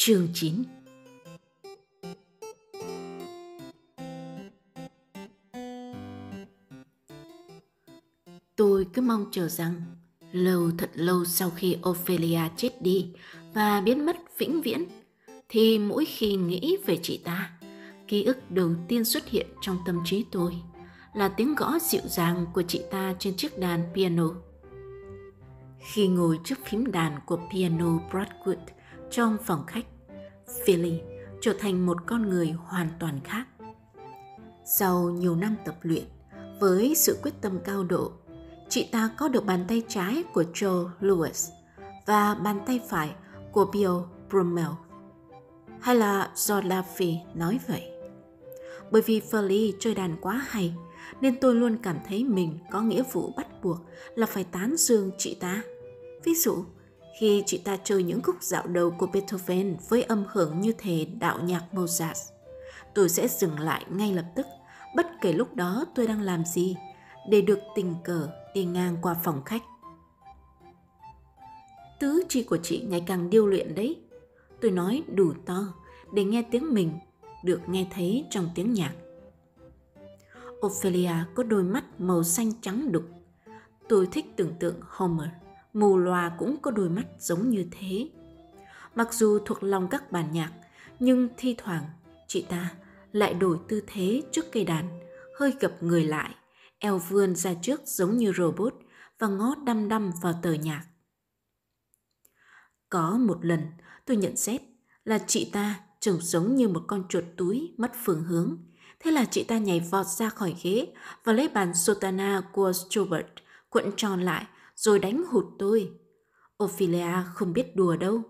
Chương 9. Tôi cứ mong chờ rằng thật lâu sau khi Ophelia chết đi và biến mất vĩnh viễn, thì mỗi khi nghĩ về chị ta, ký ức đầu tiên xuất hiện trong tâm trí tôi là tiếng gõ dịu dàng của chị ta trên chiếc đàn piano. Khi ngồi trước phím đàn của piano Broadwood trong phòng khách, Philly trở thành một con người hoàn toàn khác. Sau nhiều năm tập luyện, với sự quyết tâm cao độ, chị ta có được bàn tay trái của Joe Louis và bàn tay phải của Bill Brummel. Hay là do Laffy nói vậy? Bởi vì Philly chơi đàn quá hay, nên tôi luôn cảm thấy mình có nghĩa vụ bắt buộc là phải tán dương chị ta. Ví dụ, khi chị ta chơi những khúc dạo đầu của Beethoven với âm hưởng như thể đạo nhạc Mozart, tôi sẽ dừng lại ngay lập tức, bất kể lúc đó tôi đang làm gì, để được tình cờ đi ngang qua phòng khách. Tứ chi của chị ngày càng điêu luyện đấy. Tôi nói đủ to để nghe tiếng mình được nghe thấy trong tiếng nhạc. Ophelia có đôi mắt màu xanh trắng đục. Tôi thích tưởng tượng Homer, mù lòa cũng có đôi mắt giống như thế. Mặc dù thuộc lòng các bản nhạc, nhưng thi thoảng chị ta lại đổi tư thế trước cây đàn, hơi gập người lại, eo vươn ra trước giống như robot và ngó đăm đăm vào tờ nhạc. Có một lần tôi nhận xét là chị ta trông giống như một con chuột túi mất phương hướng. Thế là chị ta nhảy vọt ra khỏi ghế và lấy bàn sotana của Schubert cuộn tròn lại rồi đánh hụt tôi. Ophelia không biết đùa đâu.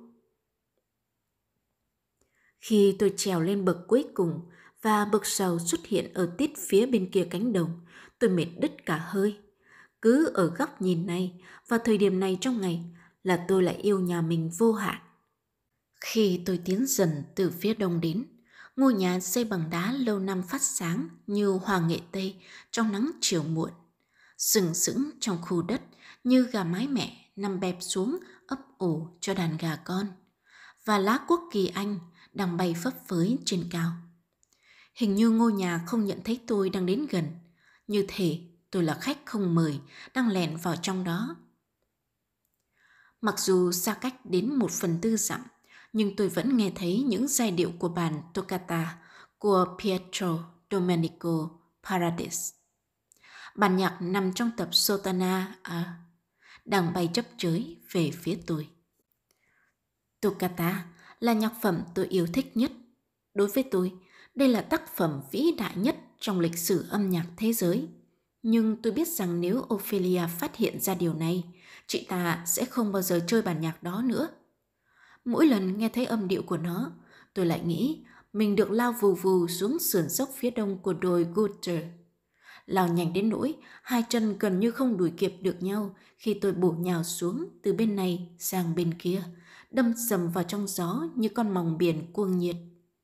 Khi tôi trèo lên bậc cuối cùng và bậc sau xuất hiện ở tít phía bên kia cánh đồng, tôi mệt đứt cả hơi. Cứ ở góc nhìn này và thời điểm này trong ngày là tôi lại yêu nhà mình vô hạn. Khi tôi tiến dần từ phía đông đến, ngôi nhà xây bằng đá lâu năm phát sáng như hoa nghệ tây trong nắng chiều muộn. Sừng sững trong khu đất như gà mái mẹ nằm bẹp xuống ấp ủ cho đàn gà con. Và lá quốc kỳ Anh đang bay phấp phới trên cao. Hình như ngôi nhà không nhận thấy tôi đang đến gần, như thể tôi là khách không mời đang lẻn vào trong đó. Mặc dù xa cách đến 1/4 dặm, nhưng tôi vẫn nghe thấy những giai điệu của bản Toccata của Pietro Domenico Paradis. Bản nhạc nằm trong tập Sotana đang bay chấp chới về phía tôi. Toccata là nhạc phẩm tôi yêu thích nhất. Đối với tôi, đây là tác phẩm vĩ đại nhất trong lịch sử âm nhạc thế giới. Nhưng tôi biết rằng nếu Ophelia phát hiện ra điều này, chị ta sẽ không bao giờ chơi bản nhạc đó nữa. Mỗi lần nghe thấy âm điệu của nó, tôi lại nghĩ mình được lao vù vù xuống sườn dốc phía đông của đồi Gutter. Lao nhanh đến nỗi hai chân gần như không đuổi kịp được nhau khi tôi bổ nhào xuống từ bên này sang bên kia, đâm sầm vào trong gió như con mòng biển cuồng nhiệt.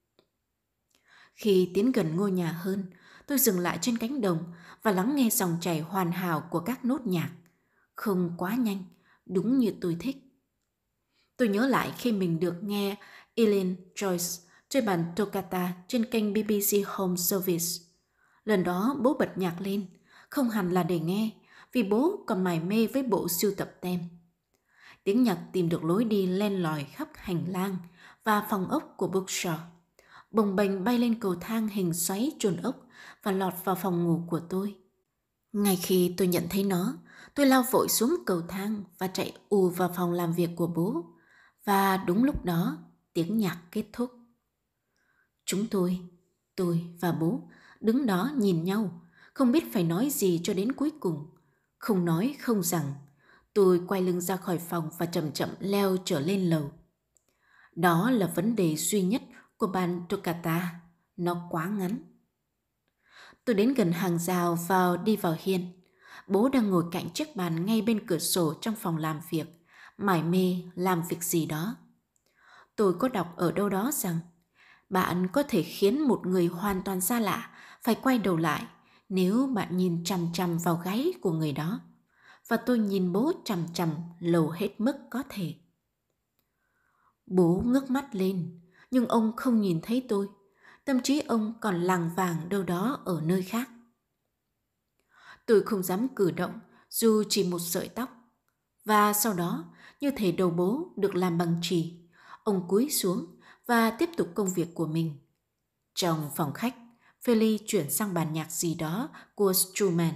Khi tiến gần ngôi nhà hơn, tôi dừng lại trên cánh đồng và lắng nghe dòng chảy hoàn hảo của các nốt nhạc. Không quá nhanh, đúng như tôi thích. Tôi nhớ lại khi mình được nghe Ellen Joyce chơi bản Toccata trên kênh BBC Home Service. Lần đó bố bật nhạc lên, không hẳn là để nghe, vì bố còn mải mê với bộ sưu tập tem. Tiếng nhạc tìm được lối đi len lỏi khắp hành lang và phòng ốc của bookshop, bồng bềnh bay lên cầu thang hình xoáy chồn ốc và lọt vào phòng ngủ của tôi. Ngay khi tôi nhận thấy nó, tôi lao vội xuống cầu thang và chạy ù vào phòng làm việc của bố. Và đúng lúc đó, tiếng nhạc kết thúc. Chúng tôi và bố đứng đó nhìn nhau, không biết phải nói gì cho đến cuối cùng. Không nói không rằng, tôi quay lưng ra khỏi phòng và chậm chậm leo trở lên lầu. Đó là vấn đề duy nhất của bản Toccata, nó quá ngắn. Tôi đến gần hàng rào đi vào hiên. Bố đang ngồi cạnh chiếc bàn ngay bên cửa sổ trong phòng làm việc, mải mê làm việc gì đó. Tôi có đọc ở đâu đó rằng bạn có thể khiến một người hoàn toàn xa lạ phải quay đầu lại nếu bạn nhìn chằm chằm vào gáy của người đó. Và tôi nhìn bố chằm chằm lâu hết mức có thể. Bố ngước mắt lên, nhưng ông không nhìn thấy tôi. Tâm trí ông còn lảng vảng đâu đó ở nơi khác. Tôi không dám cử động, dù chỉ một sợi tóc. Và sau đó, như thể đầu bố được làm bằng chì, ông cúi xuống và tiếp tục công việc của mình. Trong phòng khách, Philly chuyển sang bản nhạc gì đó của Schumann.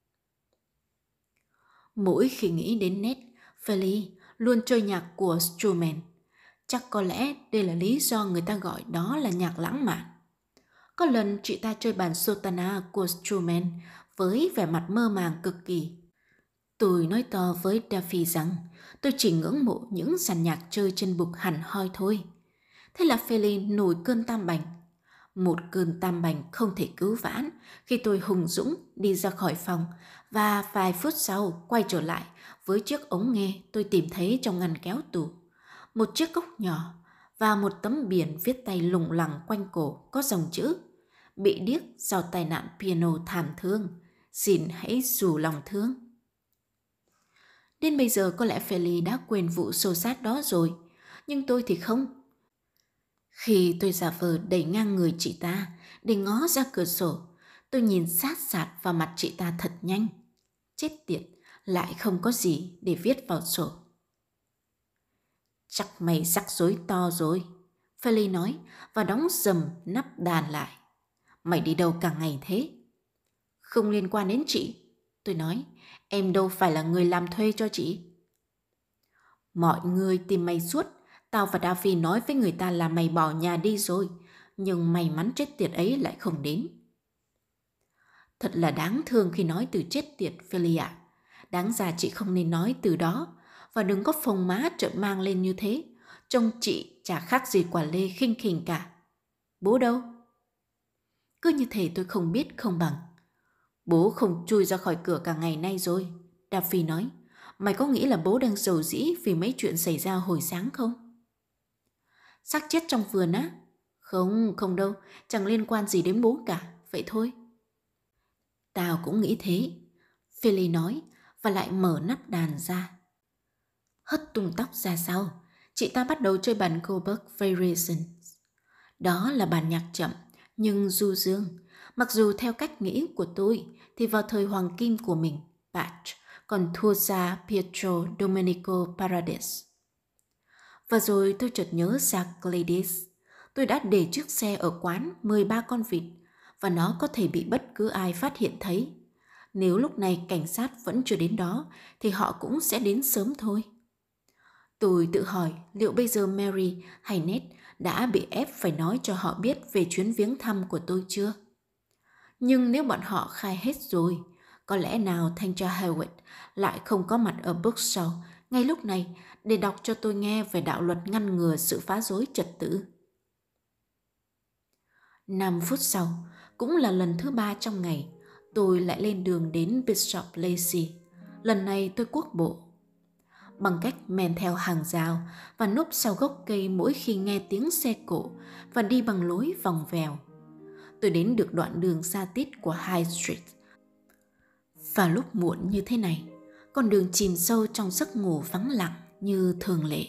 Mỗi khi nghĩ đến Ned, Philly luôn chơi nhạc của Schumann. Chắc có lẽ đây là lý do người ta gọi đó là nhạc lãng mạn. Có lần chị ta chơi bản Sotana của Schumann với vẻ mặt mơ màng cực kỳ. Tôi nói to với Daffy rằng tôi chỉ ngưỡng mộ những dàn nhạc chơi trên bục hẳn hoi thôi. Thế là Philly nổi cơn tam bành. Một cơn tam bành không thể cứu vãn khi tôi hùng dũng đi ra khỏi phòng và vài phút sau quay trở lại với chiếc ống nghe tôi tìm thấy trong ngăn kéo tủ. Một chiếc cốc nhỏ và một tấm biển viết tay lủng lẳng quanh cổ có dòng chữ: bị điếc sau tai nạn piano thảm thương, xin hãy dù lòng thương. Đến bây giờ có lẽ Philly đã quên vụ xô xát đó rồi, nhưng tôi thì không. Khi tôi giả vờ đẩy ngang người chị ta để ngó ra cửa sổ, tôi nhìn sát sạt vào mặt chị ta thật nhanh. Chết tiệt, lại không có gì để viết vào sổ. Chắc mày rắc rối to rồi, Philly nói và đóng dầm nắp đàn lại. Mày đi đâu cả ngày thế? Không liên quan đến chị, tôi nói. Em đâu phải là người làm thuê cho chị. Mọi người tìm mày suốt. Tao và Daffy nói với người ta là mày bỏ nhà đi rồi, nhưng may mắn chết tiệt ấy lại không đến. Thật là đáng thương khi nói từ chết tiệt, Philly ạ. Đáng ra chị không nên nói từ đó, và đừng có phồng má trợn mang lên như thế. Trông chị chả khác gì quả lê khinh khỉnh cả. Bố đâu? Cứ như thế tôi không biết không bằng. Bố không chui ra khỏi cửa cả ngày nay rồi, Daffy nói. Mày có nghĩ là bố đang rầu rĩ vì mấy chuyện xảy ra hồi sáng không? Xác chết trong vườn á? Không, không đâu, chẳng liên quan gì đến bố cả, vậy thôi. Tao cũng nghĩ thế, Philly nói và lại mở nắp đàn ra. Hất tung tóc ra sau, chị ta bắt đầu chơi bản Goldberg Variations. Đó là bản nhạc chậm nhưng du dương. Mặc dù theo cách nghĩ của tôi thì vào thời hoàng kim của mình, Bach còn thua xa Pietro Domenico Paradis. Và rồi tôi chợt nhớ ra Gladys. Tôi đã để chiếc xe ở quán 13 con vịt và nó có thể bị bất cứ ai phát hiện thấy. Nếu lúc này cảnh sát vẫn chưa đến đó thì họ cũng sẽ đến sớm thôi. Tôi tự hỏi liệu bây giờ Mary hay Ned đã bị ép phải nói cho họ biết về chuyến viếng thăm của tôi chưa? Nhưng nếu bọn họ khai hết rồi, có lẽ nào thanh tra Hewitt lại không có mặt ở Bookshaw ngay lúc này để đọc cho tôi nghe về đạo luật ngăn ngừa sự phá rối trật tự. 5 phút sau, cũng là lần thứ 3 trong ngày, tôi lại lên đường đến Bishop Lacey. Lần này tôi cuốc bộ. Bằng cách men theo hàng rào và núp sau gốc cây mỗi khi nghe tiếng xe cộ và đi bằng lối vòng vèo. Tôi đến được đoạn đường xa tít của High Street. Và lúc muộn như thế này, con đường chìm sâu trong giấc ngủ vắng lặng như thường lệ.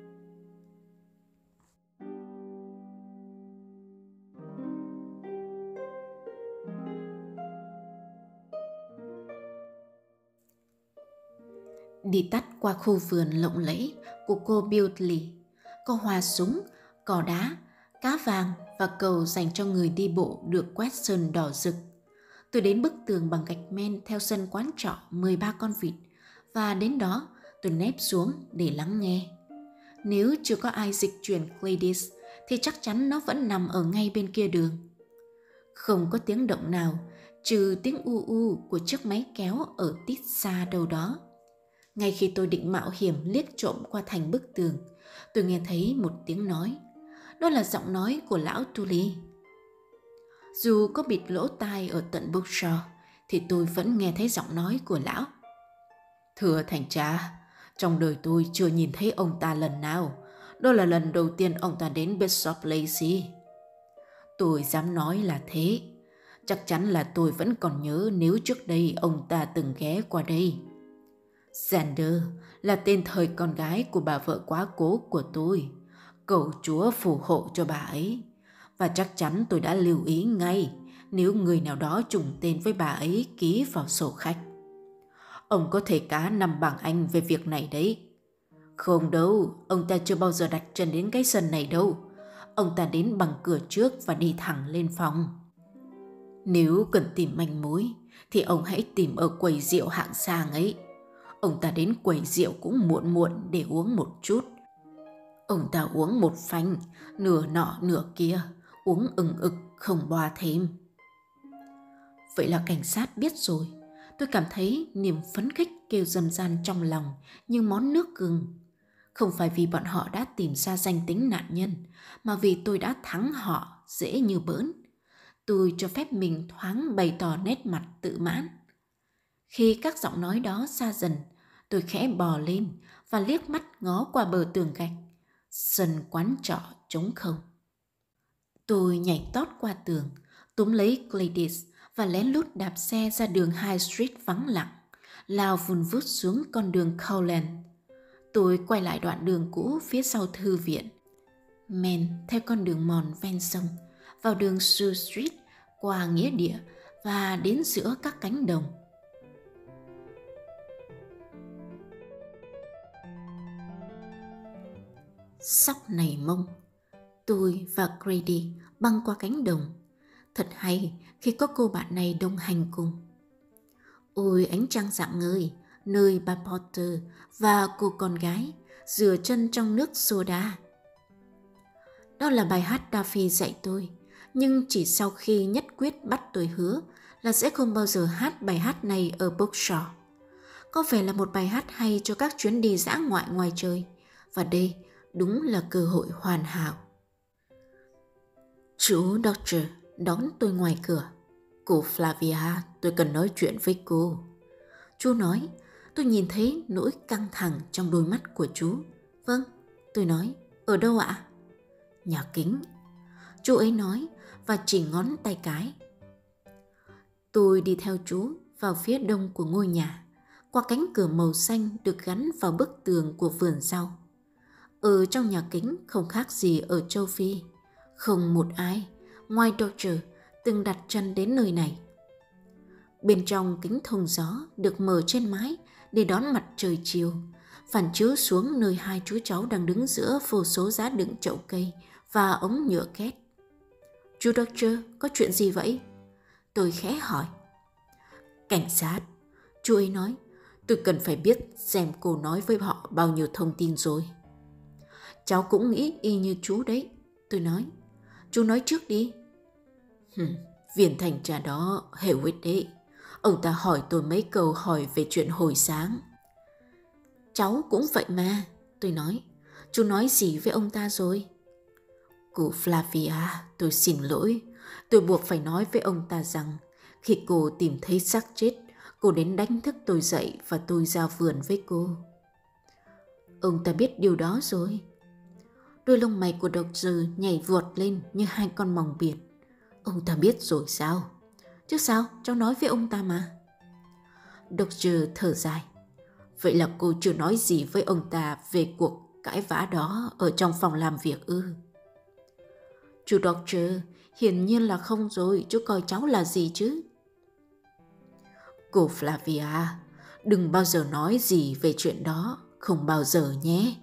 Đi tắt qua khu vườn lộng lẫy của cô Beardley, có hoa súng, cỏ đá, cá vàng và cầu dành cho người đi bộ được quét sơn đỏ rực. Tôi đến bức tường bằng gạch men theo sân quán trọ 13 con vịt và đến đó tôi nép xuống để lắng nghe. Nếu chưa có ai dịch chuyển Gladys thì chắc chắn nó vẫn nằm ở ngay bên kia đường. Không có tiếng động nào trừ tiếng u u của chiếc máy kéo ở tít xa đâu đó. Ngay khi tôi định mạo hiểm liếc trộm qua thành bức tường, tôi nghe thấy một tiếng nói. Đó là giọng nói của lão Tully. Dù có bịt lỗ tai ở tận Bookshaw, thì tôi vẫn nghe thấy giọng nói của lão. Thưa thành tra, trong đời tôi chưa nhìn thấy ông ta lần nào. Đó là lần đầu tiên ông ta đến Bishop Lacey. Tôi dám nói là thế. Chắc chắn là tôi vẫn còn nhớ nếu trước đây ông ta từng ghé qua đây. Xander là tên thời con gái của bà vợ quá cố của tôi. Cầu Chúa phù hộ cho bà ấy. Và chắc chắn tôi đã lưu ý ngay nếu người nào đó trùng tên với bà ấy ký vào sổ khách. Ông có thể cá nằm bằng anh về việc này đấy. Không đâu, ông ta chưa bao giờ đặt chân đến cái sân này đâu. Ông ta đến bằng cửa trước và đi thẳng lên phòng. Nếu cần tìm manh mối thì ông hãy tìm ở quầy rượu hạng sang ấy. Ông ta đến quầy rượu cũng muộn muộn để uống một chút. Ông ta uống một phanh, nửa nọ nửa kia, uống ừng ực không boa thêm. Vậy là cảnh sát biết rồi. Tôi cảm thấy niềm phấn khích kêu dần dần trong lòng như món nước gừng. Không phải vì bọn họ đã tìm ra danh tính nạn nhân, mà vì tôi đã thắng họ dễ như bỡn. Tôi cho phép mình thoáng bày tỏ nét mặt tự mãn. Khi các giọng nói đó xa dần, tôi khẽ bò lên và liếc mắt ngó qua bờ tường gạch. Sân quán trọ trống không. Tôi nhảy tót qua tường, túm lấy Gladys và lén lút đạp xe ra đường High Street vắng lặng, lao vun vút xuống con đường Cowland. Tôi quay lại đoạn đường cũ phía sau thư viện, men theo con đường mòn ven sông, vào đường Sioux Street, qua nghĩa địa và đến giữa các cánh đồng. Sóc nảy mông, tôi và Grady băng qua cánh đồng. Thật hay khi có cô bạn này đồng hành cùng. Ôi ánh trăng rạng ngời, nơi bà Porter và cô con gái rửa chân trong nước soda. Đó là bài hát Daffy dạy tôi, nhưng chỉ sau khi nhất quyết bắt tôi hứa là sẽ không bao giờ hát bài hát này ở bookshop. Có vẻ là một bài hát hay cho các chuyến đi dã ngoại ngoài trời, và đây đúng là cơ hội hoàn hảo. Chú Doctor đón tôi ngoài cửa. Cô Flavia, tôi cần nói chuyện với cô. Chú nói. Tôi nhìn thấy nỗi căng thẳng trong đôi mắt của chú. Vâng, tôi nói. Ở đâu ạ? Nhà kính. Chú ấy nói và chỉ ngón tay cái. Tôi đi theo chú vào phía đông của ngôi nhà, qua cánh cửa màu xanh được gắn vào bức tường của vườn rau. Ở trong nhà kính không khác gì ở châu Phi. Không một ai, ngoài Doctor, từng đặt chân đến nơi này. Bên trong kính thông gió được mở trên mái để đón mặt trời chiều, phản chiếu xuống nơi hai chú cháu đang đứng giữa vô số giá đựng chậu cây và ống nhựa két. Chú Doctor, có chuyện gì vậy? Tôi khẽ hỏi. Cảnh sát, chú ấy nói. Tôi cần phải biết xem cô nói với họ bao nhiêu thông tin rồi. Cháu cũng nghĩ y như chú đấy, tôi nói. Chú nói trước đi. Viên thanh tra đó Hewitt đấy. Ông ta hỏi tôi mấy câu hỏi về chuyện hồi sáng. Cháu cũng vậy mà, tôi nói. Chú nói gì với ông ta rồi? Cô Flavia, tôi xin lỗi. Tôi buộc phải nói với ông ta rằng khi cô tìm thấy xác chết, cô đến đánh thức tôi dậy và tôi ra vườn với cô. Ông ta biết điều đó rồi. Đôi lông mày của Doctor nhảy vọt lên như hai con mòng biển. Ông ta biết rồi sao? Chứ sao, cháu nói với ông ta mà. Doctor thở dài. Vậy là cô chưa nói gì với ông ta về cuộc cãi vã đó ở trong phòng làm việc ư? Chú Doctor, hiển nhiên là không rồi, chú coi cháu là gì chứ? Cô Flavia, đừng bao giờ nói gì về chuyện đó, không bao giờ nhé.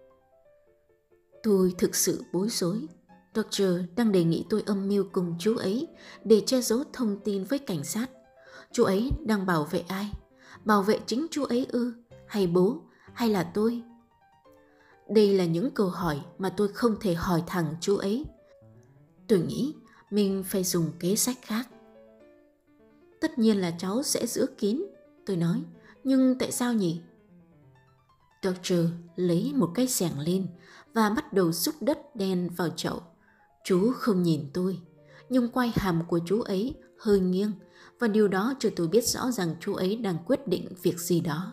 Tôi thực sự bối rối. Doctor đang đề nghị tôi âm mưu cùng chú ấy để che giấu thông tin với cảnh sát. Chú ấy đang bảo vệ ai? Bảo vệ chính chú ấy ư? Hay bố? Hay là tôi? Đây là những câu hỏi mà tôi không thể hỏi thẳng chú ấy. Tôi nghĩ mình phải dùng kế sách khác. Tất nhiên là cháu sẽ giữ kín, tôi nói. Nhưng tại sao nhỉ? Doctor lấy một cái xẻng lên và bắt đầu xúc đất đen vào chậu. Chú không nhìn tôi, nhưng quai hàm của chú ấy hơi nghiêng và điều đó cho tôi biết rõ rằng chú ấy đang quyết định việc gì đó.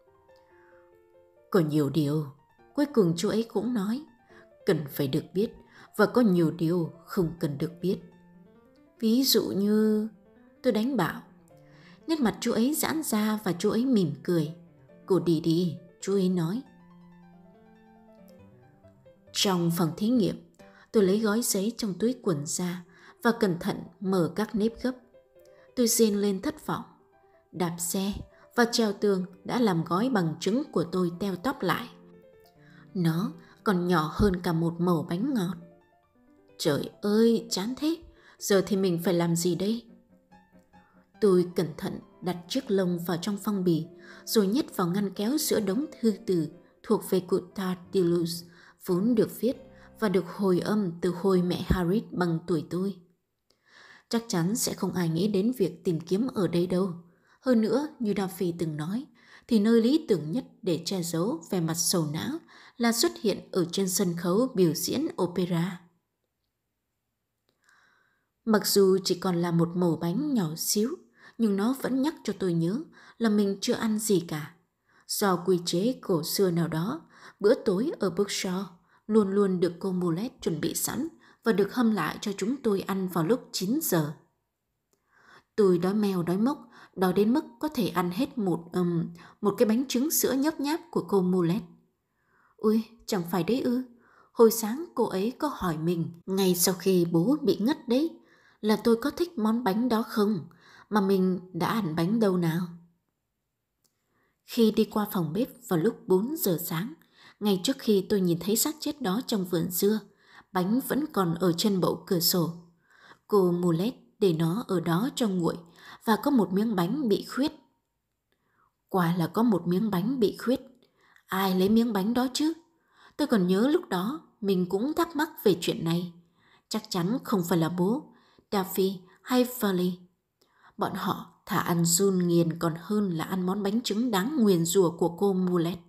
Có nhiều điều, cuối cùng chú ấy cũng nói, cần phải được biết và có nhiều điều không cần được biết. Ví dụ như, tôi đánh bảo. Nét mặt chú ấy giãn ra và chú ấy mỉm cười. Cô đi đi, chú ấy nói. Trong phòng thí nghiệm, tôi lấy gói giấy trong túi quần ra và cẩn thận mở các nếp gấp. Tôi rên lên thất vọng. Đạp xe và treo tường đã làm gói bằng trứng của tôi teo tóp lại. Nó còn nhỏ hơn cả một mẩu bánh ngọt. Trời ơi, chán thế. Giờ thì mình phải làm gì đây? Tôi cẩn thận đặt chiếc lông vào trong phong bì, rồi nhét vào ngăn kéo giữa đống thư từ thuộc về cụ Tartillus, vốn được viết và được hồi âm từ hồi mẹ Harriet bằng tuổi tôi. Chắc chắn sẽ không ai nghĩ đến việc tìm kiếm ở đây đâu. Hơn nữa, như Duffy từng nói, thì nơi lý tưởng nhất để che giấu vẻ mặt sầu não là xuất hiện ở trên sân khấu biểu diễn opera. Mặc dù chỉ còn là một mẩu bánh nhỏ xíu, nhưng nó vẫn nhắc cho tôi nhớ là mình chưa ăn gì cả. Do quy chế cổ xưa nào đó, bữa tối ở Berkshire luôn luôn được cô Mulet chuẩn bị sẵn và được hâm lại cho chúng tôi ăn vào lúc 9 giờ. Tôi đói meo đói mốc, đói đến mức có thể ăn hết một cái bánh trứng sữa nhấp nháp của cô Mulet. Ui, chẳng phải đấy ư? Hồi sáng cô ấy có hỏi mình, ngay sau khi bố bị ngất đấy, là tôi có thích món bánh đó không, mà mình đã ăn bánh đâu nào. Khi đi qua phòng bếp vào lúc 4 giờ sáng, ngay trước khi tôi nhìn thấy xác chết đó trong vườn dưa, bánh vẫn còn ở trên bậu cửa sổ. Cô Mulet để nó ở đó cho nguội và có một miếng bánh bị khuyết. Quả là có một miếng bánh bị khuyết. Ai lấy miếng bánh đó chứ? Tôi còn nhớ lúc đó mình cũng thắc mắc về chuyện này. Chắc chắn không phải là bố, Duffy hay Farley. Bọn họ thà ăn giun nghiền còn hơn là ăn món bánh trứng đáng nguyền rủa của cô Mulet.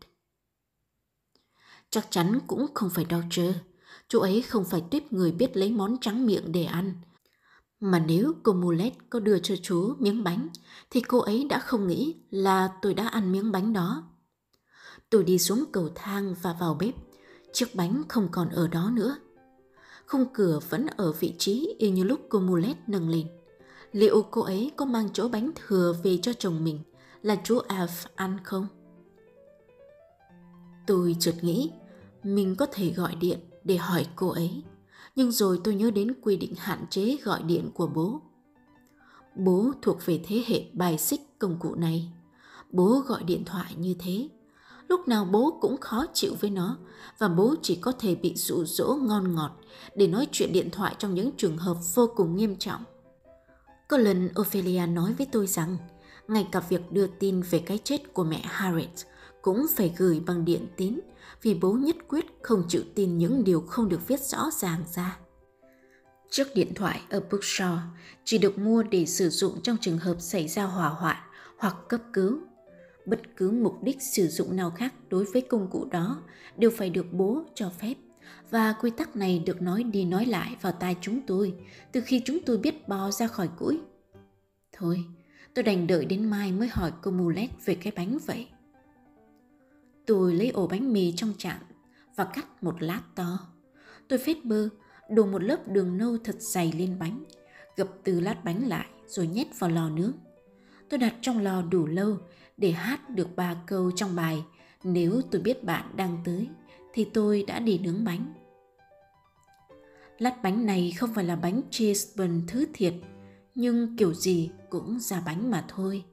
Chắc chắn cũng không phải Dodger. Chú ấy không phải tuýp người biết lấy món trắng miệng để ăn. Mà nếu cô Mulet có đưa cho chú miếng bánh, thì cô ấy đã không nghĩ là tôi đã ăn miếng bánh đó. Tôi đi xuống cầu thang và vào bếp. Chiếc bánh không còn ở đó nữa. Khung cửa vẫn ở vị trí y như lúc cô Mulet nâng lên. Liệu cô ấy có mang chỗ bánh thừa về cho chồng mình là chú Alf ăn không? Tôi chợt nghĩ mình có thể gọi điện để hỏi cô ấy. Nhưng rồi tôi nhớ đến quy định hạn chế gọi điện của bố. Bố thuộc về thế hệ bài xích công cụ này. Bố gọi điện thoại như thế. Lúc nào bố cũng khó chịu với nó và bố chỉ có thể bị dụ dỗ ngon ngọt để nói chuyện điện thoại trong những trường hợp vô cùng nghiêm trọng. Có lần Ophelia nói với tôi rằng ngay cả việc đưa tin về cái chết của mẹ Harriet cũng phải gửi bằng điện tín vì bố nhất quyết không chịu tin những điều không được viết rõ ràng ra. Chiếc điện thoại ở Berkshire chỉ được mua để sử dụng trong trường hợp xảy ra hỏa hoạn hoặc cấp cứu. Bất cứ mục đích sử dụng nào khác đối với công cụ đó đều phải được bố cho phép, và quy tắc này được nói đi nói lại vào tai chúng tôi từ khi chúng tôi biết bò ra khỏi cũi. Thôi, tôi đành đợi đến mai mới hỏi cô Mulet về cái bánh vậy. Tôi lấy ổ bánh mì trong chạn và cắt một lát to. Tôi phết bơ, đổ một lớp đường nâu thật dày lên bánh, gập từ lát bánh lại rồi nhét vào lò nướng. Tôi đặt trong lò đủ lâu để hát được 3 câu trong bài "Nếu tôi biết bạn đang tới" thì tôi đã đi nướng bánh. Lát bánh này không phải là bánh cheese bun thứ thiệt, nhưng kiểu gì cũng ra bánh mà thôi.